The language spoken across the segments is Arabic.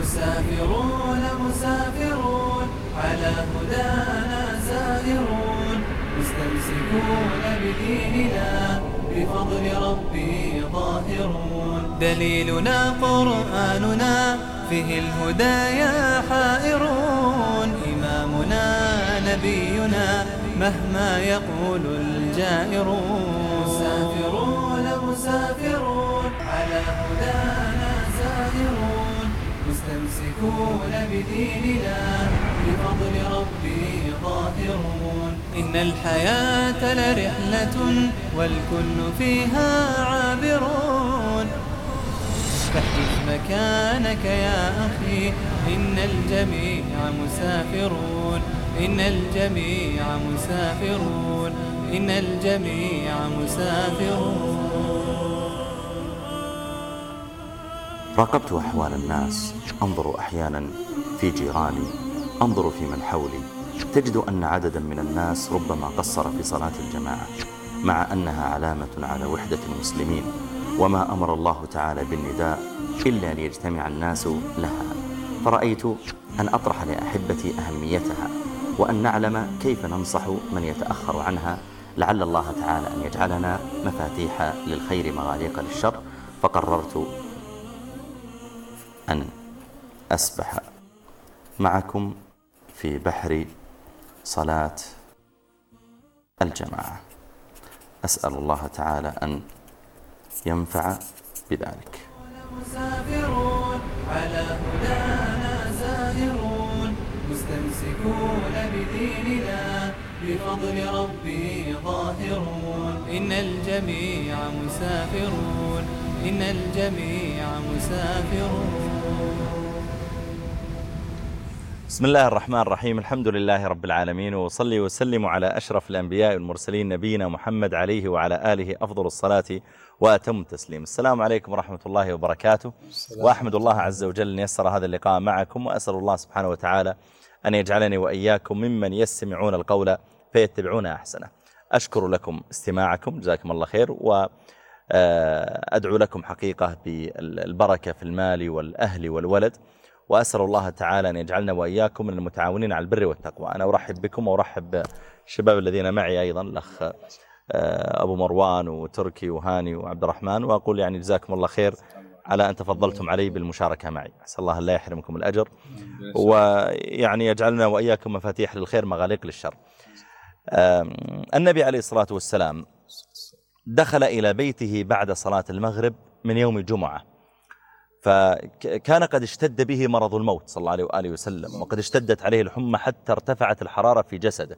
مسافرون مسافرون على هدانا سائرون مستمسكون بديننا بفضل ربي ظاهرون دليلنا قرآننا فيه الهدايا حائرون إمامنا نبينا مهما يقول الجائرون مسافرون مسافرون على هدانا سائرون مستمسكون بديننا بفضل ربي ظاهرون إن الحياة لرحلة والكل فيها عابرون فاحجز مكانك يا أخي إن الجميع مسافرون إن الجميع مسافرون إن الجميع مسافرون. راقبت أحوال الناس، أنظر أحيانا في جيراني، أنظر في من حولي، تجد أن عددا من الناس ربما قصر في صلاة الجماعة مع أنها علامة على وحدة المسلمين، وما أمر الله تعالى بالنداء إلا ليجتمع الناس لها. فرأيت أن أطرح لأحبتي أهميتها، وأن نعلم كيف ننصح من يتأخر عنها، لعل الله تعالى أن يجعلنا مفاتيح للخير مغاليق للشر. فقررت أن أسبح معكم في بحر صلاة الجماعة. أسأل الله تعالى أن ينفع بذلك. مسافرون على هدانا سائرون مستمسكون بديننا بفضل ربي ظاهرون إن الجميع مسافرون إن الجميع مسافرون. بسم الله الرحمن الرحيم. الحمد لله رب العالمين، وصلي وسلم على أشرف الأنبياء والمرسلين نبينا محمد عليه وعلى آله أفضل الصلاة وأتم التسليم. السلام عليكم ورحمة الله وبركاته. وأحمد الله عز وجل أن يسر هذا اللقاء معكم، وأسأل الله سبحانه وتعالى أن يجعلني وإياكم ممن يستمعون القول فيتبعون أحسنه. أشكر لكم استماعكم، جزاكم الله خير، وأدعو لكم حقيقة بالبركة في المال والأهل والولد، وأسأل الله تعالى أن يجعلنا وإياكم من المتعاونين على البر والتقوى. أنا أرحب بكم وأرحب بالشباب الذين معي أيضا، الأخ أبو مروان وتركي وهاني وعبد الرحمن، وأقول يعني جزاكم الله خير على أن تفضلتم علي بالمشاركة معي. أسأل الله لا يحرمكم الأجر، ويعني يجعلنا وإياكم مفاتيح للخير مغاليق للشر. النبي عليه الصلاة والسلام دخل إلى بيته بعد صلاة المغرب من يوم الجمعة، فكان قد اشتد به مرض الموت صلى الله عليه وآله وسلم، وقد اشتدت عليه الحمى حتى ارتفعت الحرارة في جسده،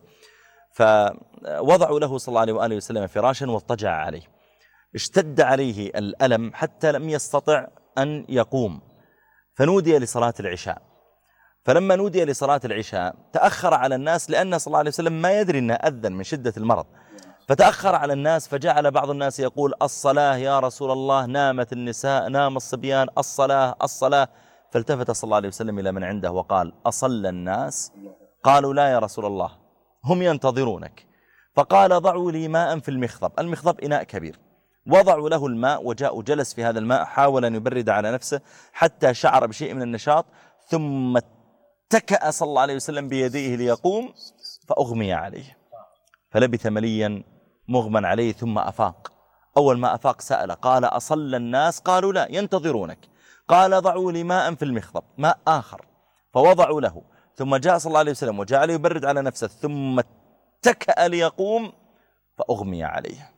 فوضعوا له صلى الله عليه وآله وسلم فراشا واضطجع عليه. اشتد عليه الألم حتى لم يستطع أن يقوم، فنودي لصلاة العشاء. فلما نودي لصلاة العشاء تأخر على الناس، لأن صلى الله عليه وسلم ما يدري أنه أذن من شدة المرض، فتأخر على الناس، فجعل بعض الناس يقول: الصلاة يا رسول الله، نامت النساء، نام الصبيان، الصلاة الصلاة. فالتفت صلى الله عليه وسلم إلى من عنده وقال: أصلى الناس؟ قالوا: لا يا رسول الله، هم ينتظرونك. فقال: ضعوا لي ماء في المخضب. المخضب إناء كبير، وضعوا له الماء، وجاء جلس في هذا الماء، حاول أن يبرد على نفسه حتى شعر بشيء من النشاط، ثم اتكأ صلى الله عليه وسلم بيديه ليقوم، فأغمي عليه، فلبث مليا مغمى عليه، ثم أفاق. أول ما أفاق سأل، قال: أصلى الناس؟ قالوا: لا، ينتظرونك. قال: ضعوا لي ماء في المخضب، ماء آخر، فوضعوا له، ثم جاء صلى الله عليه وسلم وجعل يبرد على نفسه، ثم اتكأ ليقوم، فأغمي عليه،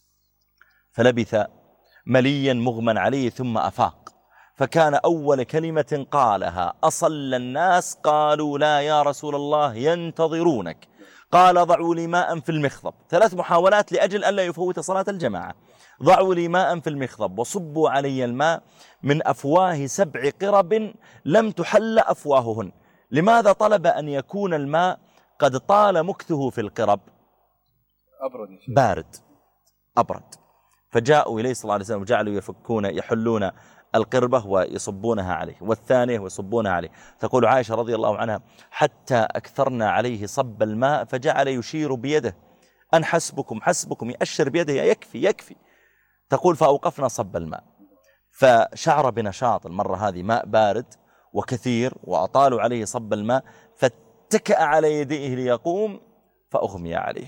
فلبث مليا مغمى عليه، ثم أفاق. فكان أول كلمة قالها: أصلى الناس؟ قالوا: لا يا رسول الله، ينتظرونك. قال: ضعوا لي ماء في المخضب. 3 محاولات لأجل ألا يفوت صلاة الجماعة. ضعوا لي ماء في المخضب، وصبوا علي الماء من أفواه 7 قرب لم تحل أفواههن. لماذا طلب أن يكون الماء قد طال مكثه في القرب؟ بارد أبرد. فجاءوا إليه صلى الله عليه وسلم وجعلوا يحلون القربة ويصبونها عليه، والثانية ويصبونها عليه. تقول عائشة رضي الله عنها: حتى أكثرنا عليه صب الماء، فجعل يشير بيده أن حسبكم حسبكم، يأشر بيده يكفي يكفي. تقول: فأوقفنا صب الماء، فشعر بنشاط المرة هذه، ماء بارد وكثير وأطالوا عليه صب الماء فاتكأ على يديه ليقوم فأغمي عليه.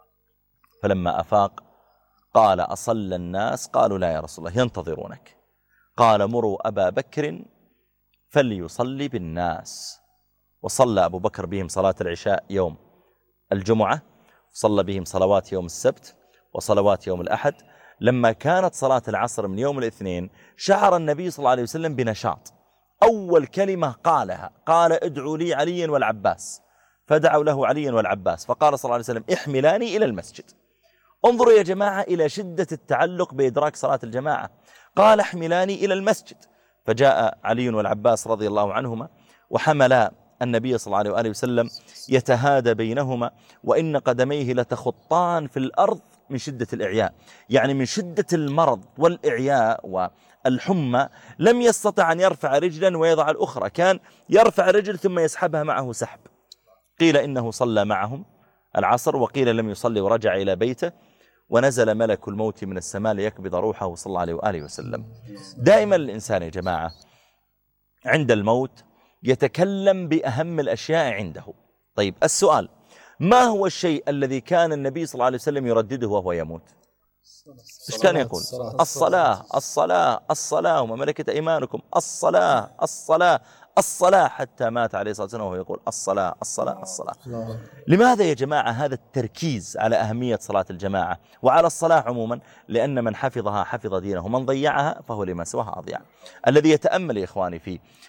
فلما أفاق قال أصلى الناس؟ قالوا لا يا رسول الله ينتظرونك. قال مروا أبا بكر فليصلي بالناس. وصلى أبو بكر بهم صلاة العشاء يوم الجمعة، صلى بهم صلوات يوم السبت وصلوات يوم الأحد. لما كانت صلاة العصر من يوم الاثنين شعر النبي صلى الله عليه وسلم بنشاط. أول كلمة قالها قال ادعوا لي علي والعباس، فدعوا له علي والعباس، فقال صلى الله عليه وسلم احملاني إلى المسجد. انظروا يا جماعة إلى شدة التعلق بإدراك صلاة الجماعة. قال احملاني إلى المسجد، فجاء علي والعباس رضي الله عنهما وحملا النبي صلى الله عليه وآله وسلم يتهادى بينهما، وإن قدميه لتخطان في الأرض من شدة الإعياء، يعني من شدة المرض والإعياء والحمى لم يستطع أن يرفع رجلا ويضع الأخرى، كان يرفع رجل ثم يسحبها معه سحب. قيل إنه صلى معهم العصر وقيل لم يصلي ورجع إلى بيته، ونزل ملك الموت من السماء ليقبض روحه صلى الله عليه وآله وسلم. دائما الإنسان يا جماعة عند الموت يتكلم بأهم الأشياء عنده. طيب السؤال، ما هو الشيء الذي كان النبي صلى الله عليه وسلم يردده وهو يموت؟ إيش كان يقول؟ الصلاة الصلاة الصلاة وما ملكت أيمانكم، الصلاة الصلاة الصلاة، حتى مات عليه الصلاة والسلام وهو يقول الصلاة الصلاة الصلاة. لماذا يا جماعة هذا التركيز على أهمية صلاة الجماعة وعلى الصلاة عموما؟ لأن من حفظها حفظ دينه، من ضيعها فهو لما سواها أضيع. الذي يتأمل يا إخواني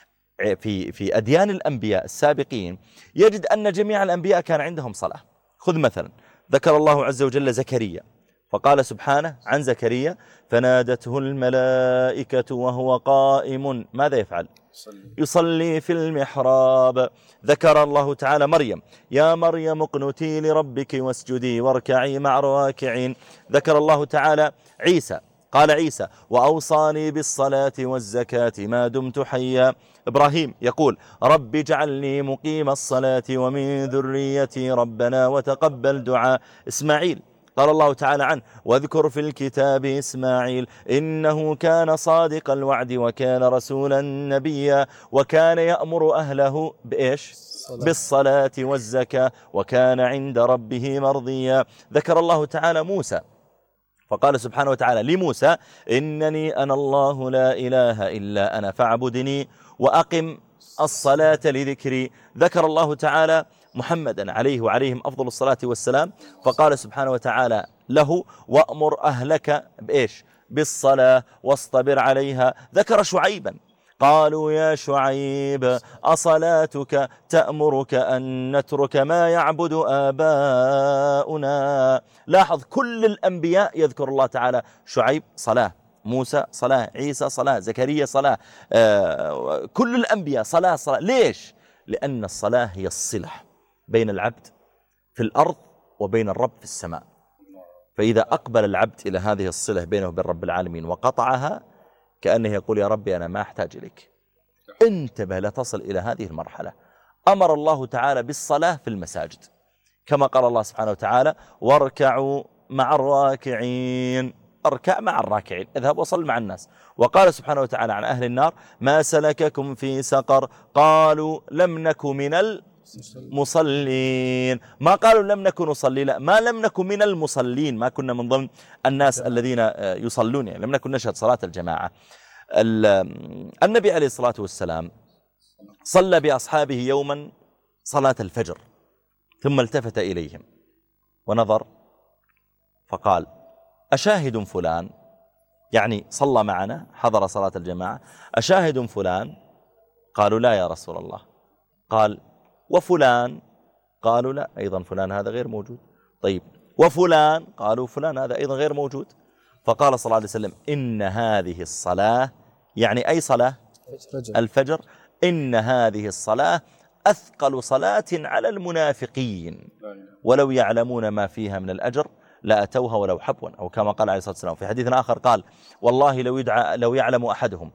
في أديان الأنبياء السابقين يجد أن جميع الأنبياء كان عندهم صلاة. خذ مثلا ذكر الله عز وجل زكريا، فقال سبحانه عن زكريا فنادته الملائكة وهو قائم ماذا يفعل؟ يصلي في المحراب. ذكر الله تعالى مريم يا مريم اقنتي لربك واسجدي واركعي مع الراكعين. ذكر الله تعالى عيسى، قال عيسى وأوصاني بالصلاة والزكاة ما دمت حيا. إبراهيم يقول رب اجعلني مقيم الصلاة ومن ذريتي ربنا وتقبل دعاء. إسماعيل قال الله تعالى عنه واذكر في الكتاب إسماعيل إنه كان صادق الوعد وكان رسولا نبيا وكان يأمر أهله بإيش؟ بالصلاة والزكاة وكان عند ربه مرضيا. ذكر الله تعالى موسى فقال سبحانه وتعالى لموسى إنني أنا الله لا إله إلا أنا فاعبدني وأقم الصلاة لذكري. ذكر الله تعالى محمدا عليه وعليهم أفضل الصلاة والسلام فقال سبحانه وتعالى له وأمر أهلك بإيش؟ بالصلاة واصطبر عليها. ذكر شعيبا قالوا يا شعيب أصلاتك تأمرك أن نترك ما يعبد آباؤنا. لاحظ كل الأنبياء يذكر الله تعالى شعيب صلاة، موسى صلاة، عيسى صلاة، زكريا صلاة، كل الأنبياء صلاة صلاة. ليش؟ لأن الصلاة هي الصلة بين العبد في الأرض وبين الرب في السماء. فإذا أقبل العبد إلى هذه الصلة بينه وبين رب العالمين وقطعها كأنه يقول يا ربي أنا ما أحتاج إليك. انتبه لا تصل إلى هذه المرحلة. أمر الله تعالى بالصلاة في المساجد كما قال الله سبحانه وتعالى واركعوا مع الراكعين. اركع مع الراكعين، اذهب وصل مع الناس. وقال سبحانه وتعالى عن أهل النار ما سلككم في سقر قالوا لم نك من المصلين. ما قالوا لم نكن نصلي، لا، ما لم نكن من المصلين، ما كنا من ضمن الناس الذين يصلون، يعني لم نكن نشهد صلاة الجماعة. النبي عليه الصلاة والسلام صلى بأصحابه يوما صلاة الفجر ثم التفت إليهم ونظر فقال أشاهد فلان، يعني صلى معنا حضر صلاة الجماعة، أشاهد فلان؟ قالوا لا يا رسول الله. قال وفلان؟ قالوا لا، أيضا فلان هذا غير موجود. طيب وفلان؟ قالوا فلان هذا أيضا غير موجود. فقال صلى الله عليه وسلم إن هذه الصلاة، يعني أي صلاة؟ الفجر. إن هذه الصلاة أثقل صلاة على المنافقين ولو يعلمون ما فيها من الأجر لأتوها ولو حبوا، أو كما قال عليه الصلاة والسلام. في حديث آخر قال والله لو يعلم أحدهم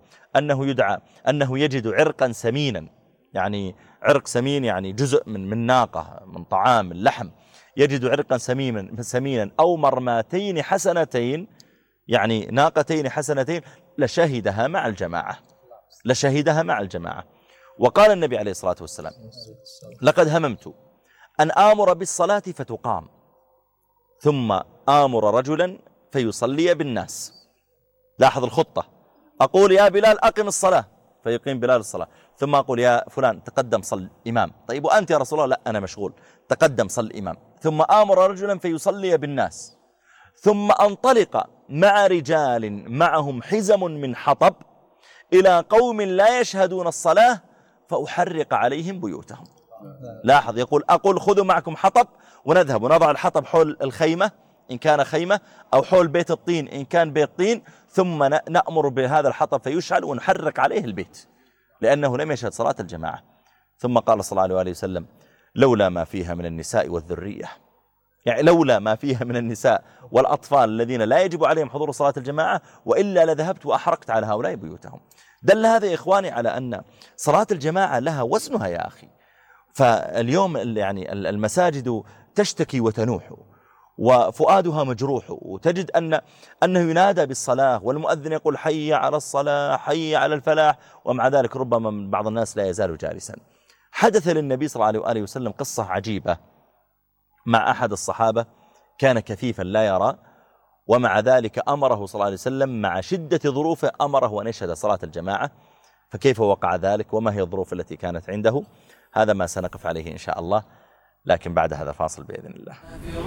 أنه يجد عرقا سمينا، يعني عرق سمين يعني جزء من ناقة من طعام اللحم، يجد عرقا سمينا أو مرماتين حسنتين، يعني ناقتين حسنتين، لشهدها مع الجماعة. وقال النبي عليه الصلاة والسلام لقد هممت أن آمر بالصلاة فتقام ثم آمر رجلا فيصلي بالناس. لاحظ الخطة، أقول يا بلال أقم الصلاة فيقيم بلال الصلاة، ثم أقول يا فلان تقدم صل إمام. طيب وأنت يا رسول الله؟ لا أنا مشغول. تقدم صل إمام. ثم آمر رجلا فيصلي بالناس، ثم أنطلق مع رجال معهم حزم من حطب إلى قوم لا يشهدون الصلاة فأحرق عليهم بيوتهم. لاحظ، يقول أقول خذوا معكم حطب ونذهب ونضع الحطب حول الخيمة إن كان خيمة، أو حول بيت الطين إن كان بيت طين، ثم نأمر بهذا الحطب فيشعل ونحرق عليه البيت لأنه لم يشهد صلاة الجماعة. ثم قال صلى الله عليه وسلم لولا ما فيها من النساء والذرية، يعني لولا ما فيها من النساء والأطفال الذين لا يجب عليهم حضور صلاة الجماعة وإلا لذهبت وأحرقت على هؤلاء بيوتهم. دل هذا يا إخواني على أن صلاة الجماعة لها وزنها يا أخي. فاليوم يعني المساجد تشتكي وتنوح وفؤادها مجروح، وتجد أنه ينادى بالصلاة والمؤذن يقول حي على الصلاة حي على الفلاح، ومع ذلك ربما بعض الناس لا يزال جالسا. حدث للنبي صلى الله عليه وسلم قصة عجيبة مع أحد الصحابة كان كفيفا لا يرى، ومع ذلك أمره صلى الله عليه وسلم مع شدة ظروفه أمره أن يشهد صلاة الجماعة. فكيف وقع ذلك وما هي الظروف التي كانت عنده؟ هذا ما سنقف عليه إن شاء الله، لكن بعد هذا فاصل بإذن الله.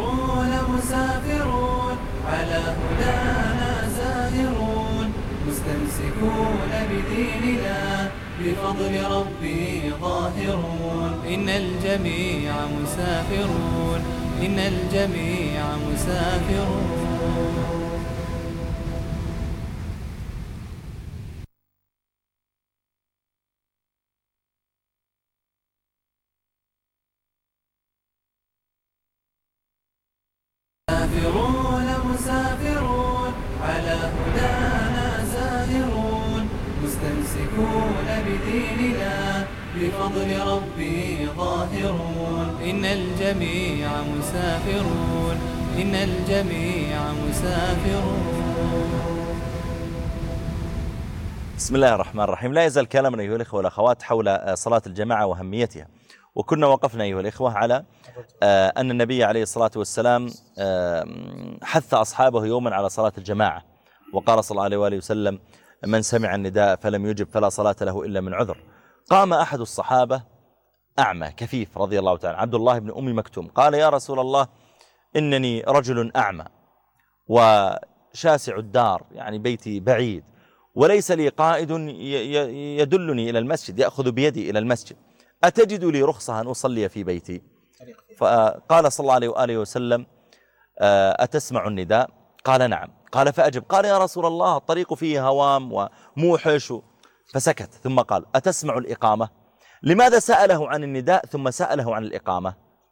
مسافرون على هدانا زاهرون مستمسكون بديننا بفضل ربي ظاهرون. إن الجميع مسافرون، إن الجميع مسافرون. مسافرون على هدانا زاهرون مستمسكون بديننا بفضل ربي ظاهرون. إن الجميع مسافرون، إن الجميع مسافرون. بسم الله الرحمن الرحيم. لا يزال كلامنا أيها الإخوة والأخوات حول صلاة الجماعة وأهميتها، وكنا وقفنا أيها الإخوة على أن النبي عليه الصلاة والسلام حث أصحابه يوما على صلاة الجماعة، وقال صلى الله عليه وآله وسلم من سمع النداء فلم يجب فلا صلاة له إلا من عذر. قام أحد الصحابة أعمى كفيف رضي الله تعالى، عبد الله بن أم مكتوم، قال يا رسول الله إنني رجل أعمى وشاسع الدار، يعني بيتي بعيد، وليس لي قائد يدلني إلى المسجد يأخذ بيدي إلى المسجد، أتجد لي رخصة أن أصلي في بيتي؟ فقال صلى الله عليه وآله وسلم أتسمع النداء؟ قال نعم. قال فأجب. قال يا رسول الله الطريق فيه هوام وموحش، فسكت. ثم قال أتسمع الإقامة؟ لماذا سأله عن النداء ثم سأله عن الإقامة؟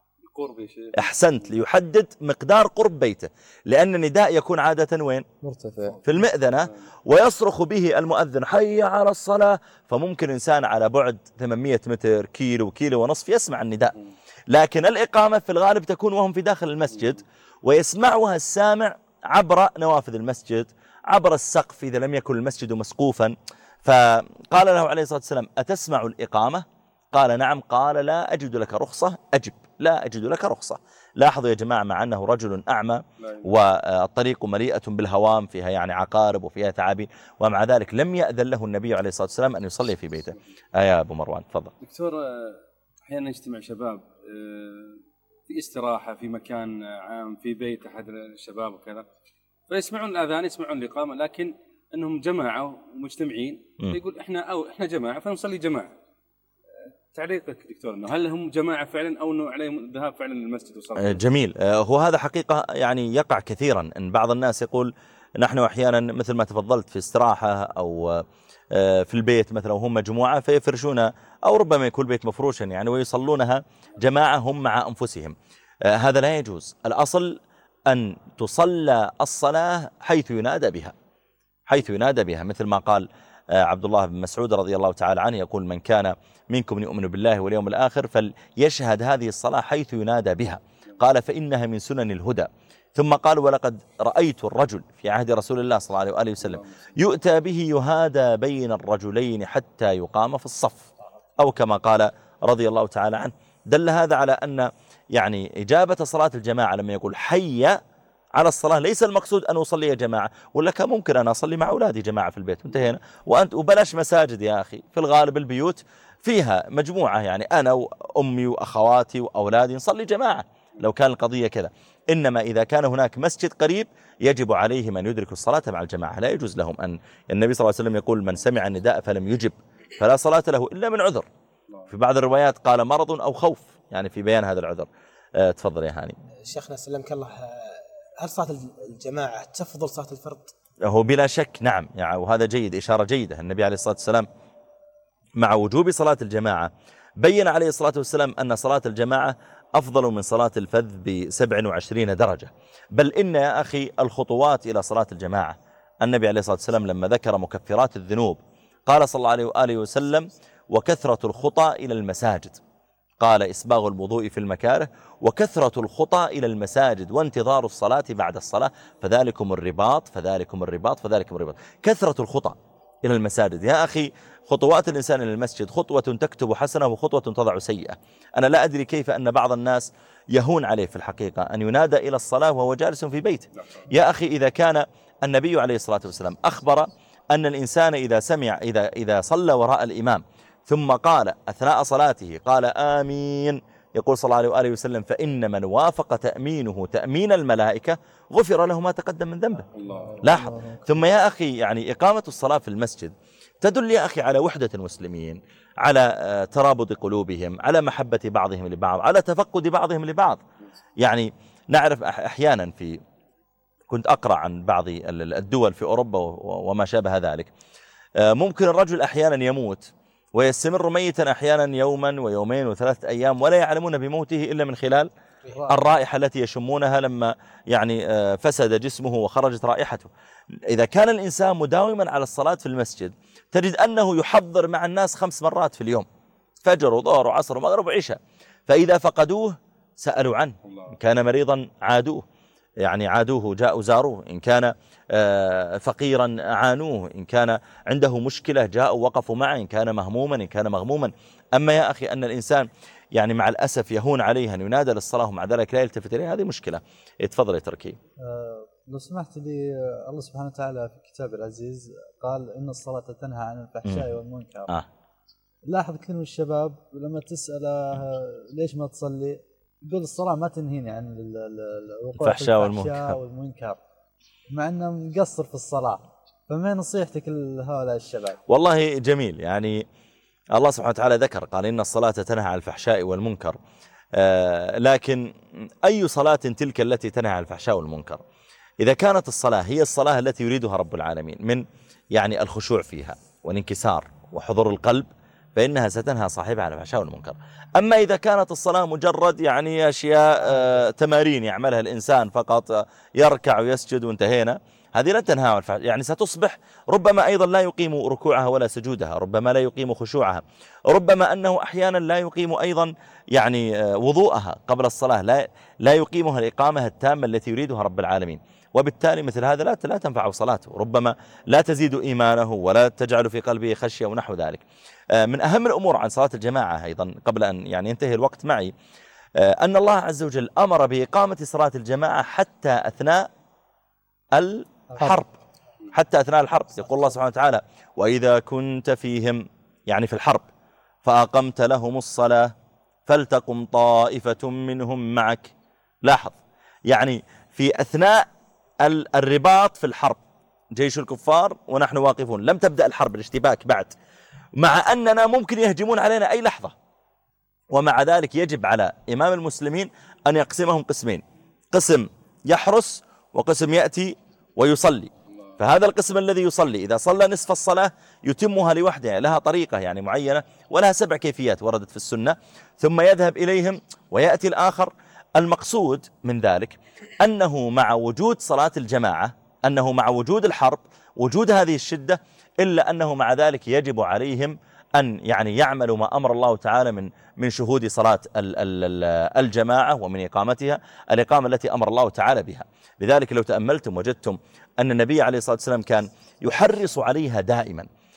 أحسنت، ليحدد مقدار قرب بيته، لأن النداء يكون عادة وين؟ مرتفع في المئذنة، ويصرخ به المؤذن حي على الصلاة، فممكن إنسان على بعد 800 متر كيلو ونصف يسمع النداء. لكن الإقامة في الغالب تكون وهم في داخل المسجد، ويسمعها السامع عبر نوافذ المسجد، عبر السقف إذا لم يكن المسجد مسقوفا. فقال له عليه الصلاة والسلام أتسمع الإقامة؟ قال نعم. قال لا أجد لك رخصة. أجب. لا أجد لك رخصة. لاحظوا يا جماعة، مع أنه رجل أعمى والطريق مليئة بالهوام، فيها يعني عقارب وفيها تعابين، ومع ذلك لم يأذن له النبي عليه الصلاة والسلام أن يصلي في بيته. يا أبو مروان تفضل. دكتور، أحيانا يجتمع شباب في استراحة في مكان عام في بيت أحد الشباب وكذا، فيسمعون الأذان يسمعون الإقامة، لكن أنهم جماعة ومجتمعين، يقول إحنا جماعة فنصلي جماعة. تعليقك دكتور، أنه هل هم جماعة فعلا أو أنه عليهم الذهاب فعلا للمسجد وصلاة؟ جميل. هو هذا حقيقة يعني يقع كثيرا، أن بعض الناس يقول نحن أحيانا مثل ما تفضلت في استراحة أو في البيت مثلا وهم مجموعة فيفرشون، أو ربما يكون البيت مفروشا يعني ويصلونها جماعة هم مع أنفسهم. هذا لا يجوز. الأصل أن تصلى الصلاة حيث ينادى بها، حيث ينادى بها، مثل ما قال عبد الله بن مسعود رضي الله تعالى عنه يقول من كان منكم يؤمن بالله واليوم الآخر فليشهد هذه الصلاة حيث ينادى بها، قال فإنها من سنن الهدى. ثم قال ولقد رأيت الرجل في عهد رسول الله صلى الله عليه وآله وسلم يؤتى به يهادى بين الرجلين حتى يقام في الصف. أو كما قال رضي الله تعالى عنه. دل هذا على أن يعني إجابة صلاة الجماعة لما يقول حي على الصلاة ليس المقصود أن أصلي جماعة، ولا كان ممكن أن أصلي مع أولادي جماعة في البيت وانتهينا. وبلاش مساجد يا أخي، في الغالب البيوت فيها مجموعة، يعني أنا وأمي وأخواتي وأولادي نصلي جماعة لو كان القضية كذا. إنما إذا كان هناك مسجد قريب يجب عليهم أن يدركوا الصلاة مع الجماعة، لا يجوز لهم أن، النبي صلى الله عليه وسلم يقول من سمع النداء فلم يجب فلا صلاة له إلا من عذر. في بعض الروايات قال مرض أو خوف، يعني في بيان هذا العذر. تفضل يا هاني. شيخنا سلمك الله، هل صلاة الجماعة تفضل صلاة الفرد؟ هو بلا شك نعم، يعني وهذا جيد، إشارة جيدة. النبي عليه الصلاة والسلام مع وجوب صلاة الجماعة بين عليه الصلاة والسلام أن صلاة الجماعة أفضل من صلاة الفذ ب27 درجة. بل إن يا أخي الخطوات إلى صلاة الجماعة، النبي عليه الصلاة والسلام لما ذكر مكفرات الذنوب قال صلى الله عليه وآله وسلم وكثرة الخطى إلى المساجد، قال إسباغ الوضوء في المكاره وكثرة الخطى إلى المساجد وانتظار الصلاة بعد الصلاة فذلكم الرباط فذلكم الرباط فذلكم الرباط. كثرة الخطى إلى المساجد يا أخي، خطوات الإنسان إلى المسجد خطوة تكتب حسنة وخطوة تضع سيئة. أنا لا أدري كيف أن بعض الناس يهون عليه في الحقيقة أن ينادى إلى الصلاة وهو جالس في بيته. يا أخي إذا كان النبي عليه الصلاة والسلام أخبر أن الإنسان إذا صلى وراء الإمام ثم قال أثناء صلاته قال آمين، يقول صلى الله عليه وآله وسلم فإن من وافق تأمينه تأمين الملائكة غفر له ما تقدم من ذنبه. لاحظ. ثم يا أخي يعني إقامة الصلاة في المسجد تدل يا أخي على وحدة المسلمين، على ترابط قلوبهم، على محبة بعضهم لبعض، على تفقد بعضهم لبعض. يعني نعرف أحيانا كنت أقرأ عن بعض الدول في أوروبا وما شابه ذلك، ممكن الرجل أحيانا يموت ويستمر ميتا أحيانا يوما ويومين وثلاثة أيام ولا يعلمون بموته إلا من خلال الرائحة التي يشمونها لما يعني فسد جسمه وخرجت رائحته. إذا كان الإنسان مداوما على الصلاة في المسجد تجد أنه يحضر مع الناس 5 مرات في اليوم، فجر وظهر وعصر ومغرب وعشاء، فإذا فقدوه سألوا عنه، إن كان مريضا عادوه جاءوا زاروه، إن كان فقيرا عانوه، إن كان عنده مشكلة جاءوا وقفوا معه، إن كان مهموما إن كان مغموما. أما يا أخي أن الإنسان يعني مع الأسف يهون عليه أن ينادى للصلاة ومع ذلك لا يلتفت إليه، هذه مشكلة. تفضل يا تركي. لو سمحت لي، الله سبحانه وتعالى في كتاب العزيز قال إن الصلاة تنهى عن الفحشاء والمنكر. لاحظ كثير من الشباب لما تسأله ليش ما تصلي يقول الصلاة ما تنهيني عن الفحشاء والمنكر، مع أنه مقصر في الصلاة. فما نصيحتك لهؤلاء الشباب؟ والله جميل، يعني الله سبحانه وتعالى ذكر قال إن الصلاة تنهى عن الفحشاء والمنكر، لكن أي صلاة تلك التي تنهى عن الفحشاء والمنكر؟ إذا كانت الصلاة هي الصلاة التي يريدها رب العالمين من يعني الخشوع فيها والانكسار وحضور القلب فإنها ستنهى صاحبها عن الفحشاء والمنكر. أما إذا كانت الصلاة مجرد يعني أشياء تمارين يعملها الإنسان فقط، يركع ويسجد وانتهينا، هذه لا تنهى عن الفحشاء، يعني ستصبح ربما أيضا لا يقيم ركوعها ولا سجودها، ربما لا يقيم خشوعها، ربما أنه أحيانا لا يقيم أيضا يعني وضوءها قبل الصلاة، لا يقيمها الإقامة التامة التي يريدها رب العالمين، وبالتالي مثل هذا لا تنفع صلاته، ربما لا تزيد إيمانه ولا تجعل في قلبه خشية ونحو ذلك. من أهم الأمور عن صلاة الجماعة أيضا قبل أن يعني ينتهي الوقت معي، أن الله عز وجل أمر بإقامة صلاة الجماعة حتى أثناء الحرب، حتى أثناء الحرب. يقول الله سبحانه وتعالى وإذا كنت فيهم يعني في الحرب فأقمت لهم الصلاة فلتقم طائفة منهم معك. لاحظ، يعني في أثناء الرباط في الحرب جيش الكفار ونحن واقفون، لم تبدأ الحرب الاشتباك بعد، مع أننا ممكن يهجمون علينا أي لحظة، ومع ذلك يجب على إمام المسلمين أن يقسمهم قسمين، قسم يحرس وقسم يأتي ويصلي. فهذا القسم الذي يصلي إذا صلى نصف الصلاة يتمها لوحدها، لها طريقة يعني معينة ولها 7 كيفيات وردت في السنة، ثم يذهب إليهم ويأتي الآخر. المقصود من ذلك أنه مع وجود صلاة الجماعة، أنه مع وجود الحرب، وجود هذه الشدة، إلا أنه مع ذلك يجب عليهم أن يعني يعملوا ما أمر الله تعالى من شهود صلاة الجماعة ومن إقامتها الإقامة التي أمر الله تعالى بها. لذلك لو تأملتم وجدتم أن النبي عليه الصلاة والسلام كان يحرص عليها دائما،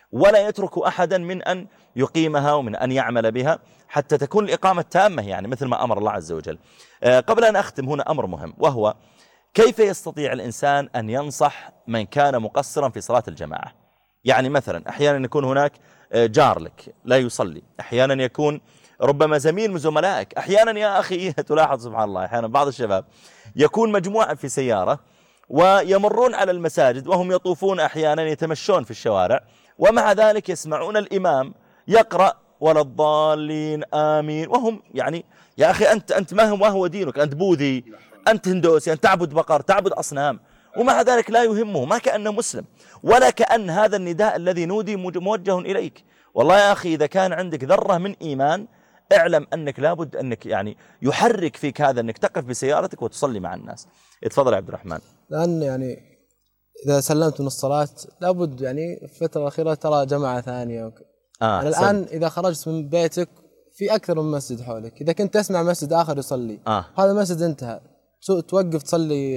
ولا يترك أحدا من أن يقيمها ومن أن يعمل بها حتى تكون الإقامة تامة، يعني مثل ما أمر الله عز وجل. قبل أن أختم هنا أمر مهم، وهو كيف يستطيع الإنسان أن ينصح من كان مقصرا في صلاة الجماعة؟ يعني مثلا أحيانا يكون هناك جار لك لا يصلي، أحيانا يكون ربما زميل من زملائك، أحيانا يا أخي تلاحظ سبحان الله أحيانا بعض الشباب يكون مجموعة في سيارة ويمرون على المساجد وهم يطوفون، أحيانا يتمشون في الشوارع، ومع ذلك يسمعون الإمام يقرأ ولا الضالين آمين، وهم يعني يا أخي أنت ما هو دينك، أنت بوذي، أنت هندوسي، أنت تعبد بقر، تعبد أصنام، ومع ذلك لا يهمه، ما كأنه مسلم، ولا كأن هذا النداء الذي نودي موجه إليك. والله يا أخي إذا كان عندك ذرة من إيمان اعلم أنك لابد أنك يعني يحرك فيك هذا أنك تقف بسيارتك وتصلي مع الناس. اتفضل يا عبد الرحمن. لأن يعني إذا سلمت من الصلاة لابد يعني في الفترة الأخيرة ترى جماعة ثانية يعني الآن إذا خرجت من بيتك في أكثر من مسجد حولك، إذا كنت تسمع مسجد آخر يصلي هذا المسجد انتهى، توقف تصلي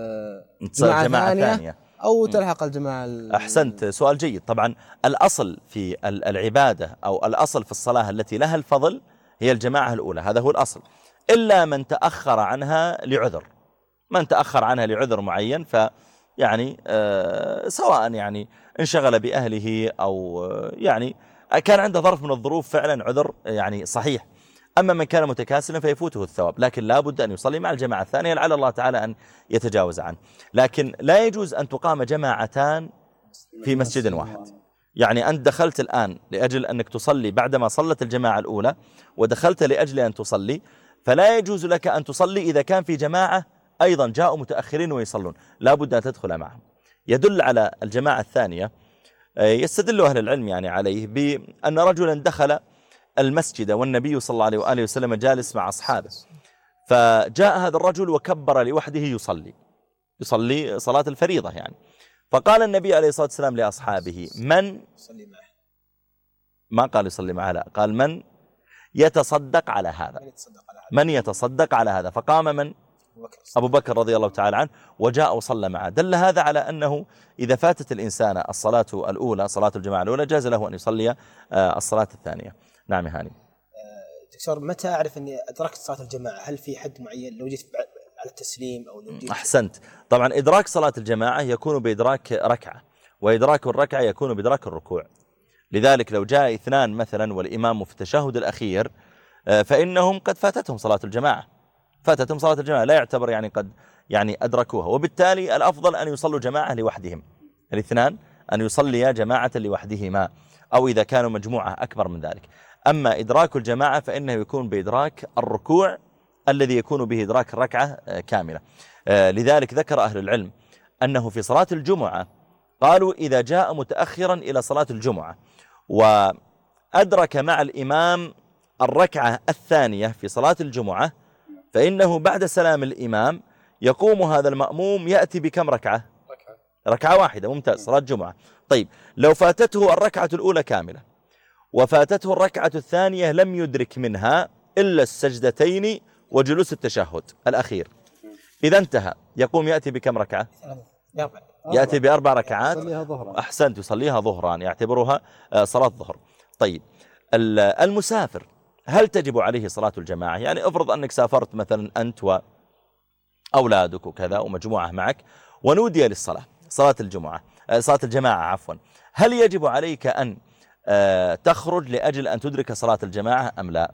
جماعة ثانية أو تلحق الجماعة. أحسنت، سؤال جيد. طبعا الأصل في العبادة أو الأصل في الصلاة التي لها الفضل هي الجماعة الأولى، هذا هو الأصل، إلا من تأخر عنها لعذر، من تأخر عنها لعذر معين فيعني سواء يعني انشغل بأهله أو يعني كان عنده ظرف من الظروف فعلا عذر يعني صحيح. أما من كان متكاسلا فيفوته الثواب، لكن لا بد أن يصلي مع الجماعة الثانية لعل الله تعالى أن يتجاوز عنه. لكن لا يجوز أن تقام جماعتان في مسجد واحد. يعني أنت دخلت الآن لأجل أنك تصلي بعدما صلت الجماعة الأولى ودخلت لأجل أن تصلي، فلا يجوز لك أن تصلي إذا كان في جماعة أيضا جاءوا متأخرين ويصلون، لا بد أن تدخل معهم. يدل على الجماعة الثانية يستدل أهل العلم يعني عليه بأن رجلا دخل المسجد والنبي صلى الله عليه وآله وسلم جالس مع أصحابه، فجاء هذا الرجل وكبر لوحده يصلي صلاة الفريضة يعني، فقال النبي عليه الصلاة والسلام لأصحابه من ما قال يصلي معه، لا قال من يتصدق على هذا، من يتصدق على هذا، فقام من أبو بكر رضي الله تعالى عنه وجاء وصلى معه. دل هذا على أنه إذا فاتت الإنسان الصلاة الأولى صلاة الجماعة الأولى جاز له أن يصلي الصلاة الثانية. نعم هاني. دكتور متى أعرف أني أدركت صلاة الجماعة؟ هل في حد معين لو جيت على التسليم أو لو جيت؟ أحسنت. طبعا إدراك صلاة الجماعة يكون بإدراك ركعة، وإدراك الركعة يكون بإدراك الركوع. لذلك لو جاء اثنان مثلا والإمام في التشهد الأخير فإنهم قد فاتتهم صلاة الجماعة، فاتتهم صلاة الجماعة، لا يعتبر يعني قد يعني أدركوها، وبالتالي الأفضل أن يصلوا جماعة لوحدهم، الاثنان أن يصليا جماعة لوحدهما، أو إذا كانوا مجموعة أكبر من ذلك. أما إدراك الجماعة فإنه يكون بإدراك الركوع الذي يكون به إدراك الركعة كاملة. لذلك ذكر أهل العلم أنه في صلاة الجمعة قالوا إذا جاء متأخرا إلى صلاة الجمعة وأدرك مع الإمام الركعة الثانية في صلاة الجمعة، فإنه بعد سلام الإمام يقوم هذا المأموم يأتي بكم ركعة؟ ركعة واحدة. ممتاز، صلاة جمعة. طيب لو فاتته الركعة الأولى كاملة وفاتته الركعة الثانية لم يدرك منها إلا السجدتين وجلوس التشهد الأخير، إذا انتهى يقوم يأتي بكم ركعة؟ يأتي بأربع ركعات. أحسنت، يصليها ظهران، يعتبرها صلاة ظهر. طيب المسافر هل تجب عليه صلاة الجماعة؟ يعني افرض أنك سافرت مثلا أنت وأولادك وكذا ومجموعة معك ونودي للصلاة، صلاة الجماعة عفوا، هل يجب عليك أن تخرج لأجل أن تدرك صلاة الجماعة أم لا؟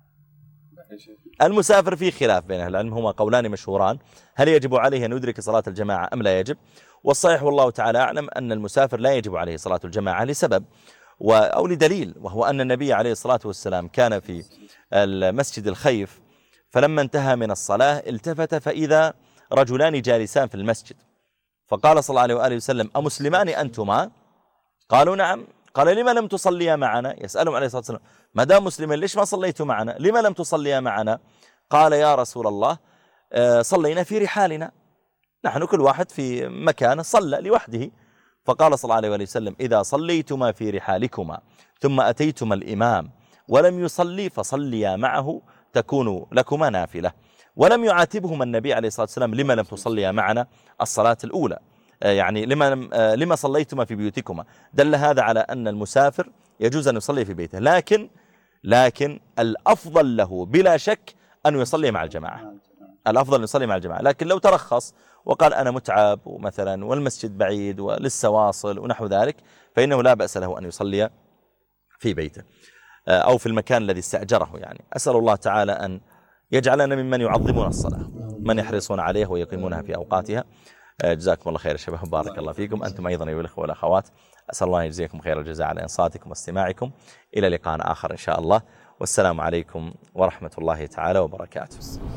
المسافر فيه خلاف بين أهل العلم، هما قولان مشهوران، هل يجب عليه أن يدرك صلاة الجماعة أم لا يجب؟ والصحيح والله تعالى أعلم أن المسافر لا يجب عليه صلاة الجماعة لسبب أو لدليل، وهو أن النبي عليه الصلاة والسلام كان في المسجد الخيف، فلما انتهى من الصلاة التفت فإذا رجلان جالسان في المسجد، فقال صلى الله عليه وآله وسلم أمسلمان أنتما؟ قالوا نعم. قال لما لم تصليا معنا؟ يسألهم عليه الصلاة والسلام ما دام مسلمين ليش ما صليتوا معنا؟ لما لم تصليا معنا؟ قال يا رسول الله صلينا في رحالنا، نحن كل واحد في مكان صلى لوحده. فقال صلى الله عليه وآله وسلم إذا صليتما في رحالكما ثم أتيتما الإمام ولم يصلي فصليا معه تكون لكما نافلة. ولم يعاتبهما النبي عليه الصلاة والسلام لما لم تصليا معنا الصلاة الأولى، يعني لما صليتما في بيوتكما، دل هذا على أن المسافر يجوز أن يصلي في بيته، لكن الأفضل له بلا شك أن يصلي مع الجماعة، الأفضل أن يصلي مع الجماعة. لكن لو ترخص وقال أنا متعب ومثلا والمسجد بعيد ولسه واصل ونحو ذلك، فإنه لا بأس له أن يصلي في بيته أو في المكان الذي استأجره. يعني أسأل الله تعالى أن يجعلنا ممن يعظمون الصلاة، من يحرصون عليه ويقيمونها في أوقاتها. جزاكم الله خير يا شباب، بارك الله فيكم. أنتم أيضا أيها الأخوة والأخوات، أسأل الله يجزيكم خير الجزاء على إنصاتكم واستماعكم. إلى لقاء آخر إن شاء الله، والسلام عليكم ورحمة الله تعالى وبركاته.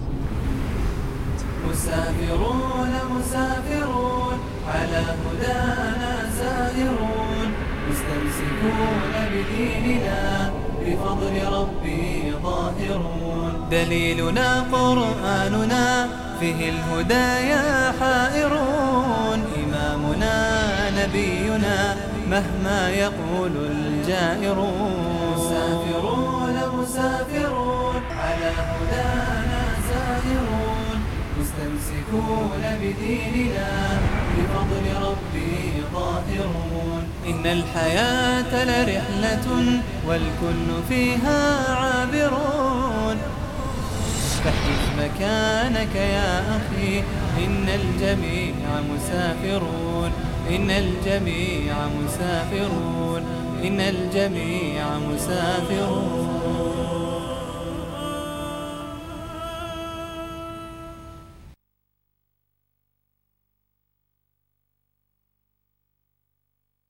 مسافرون مسافرون على هدانا سائرون، مستمسكون بديننا بفضل ربي ظاهرون. دليلنا قرآننا فيه الهدايا حائرون، إمامنا نبينا مهما يقول الجائرون. مسافرون مسافرون على هدانا سائرون، مستمسكون بديننا بفضل ربي ظاهرون. إن الحياة لرحلة والكل فيها عابرون، فاحجز مكانك يا أخي، إن الجميع مسافرون، إن الجميع مسافرون، إن الجميع مسافرون.